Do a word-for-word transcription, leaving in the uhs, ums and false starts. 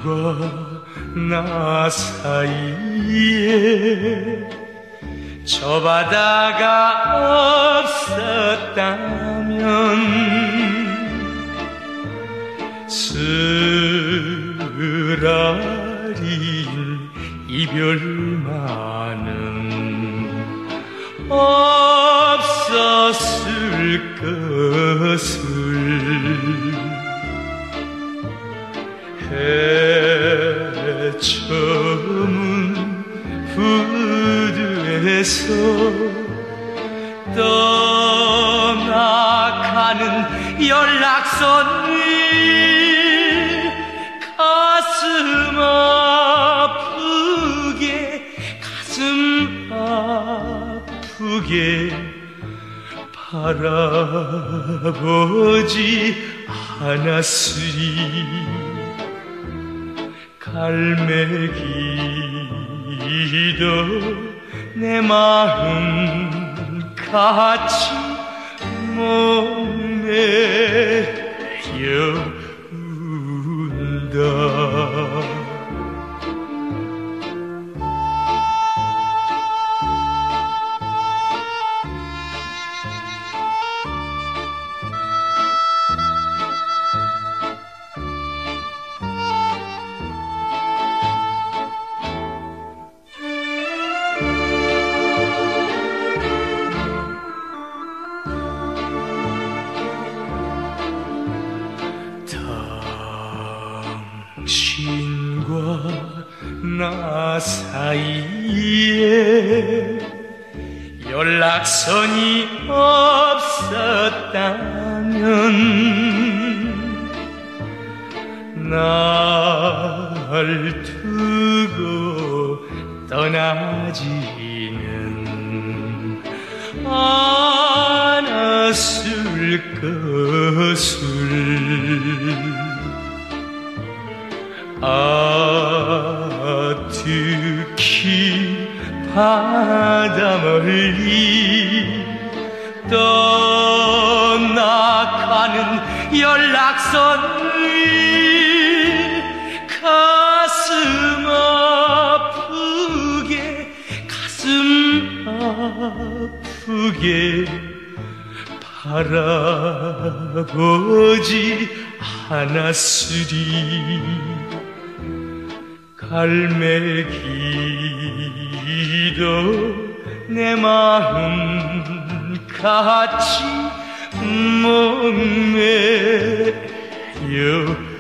나 사이에 저 바다가 없었다면 쓰라린 이별만은 없었을 것을 해저문 부두에서 떠나가는 연락선을 가슴 아프게 가슴 아프게 바라보지 않았으리. 갈매기도 내 마음 같이 목매여 운다. 당신과 나 사이에 연락선이 없었다면 날 두고 떠나지는 않았을 것을 아, 특히 바다 멀리 떠나가는 연락선을 가슴 아프게 가슴 아프게 바라보지 않았으리. 갈매기도 내 마음 같이 목매여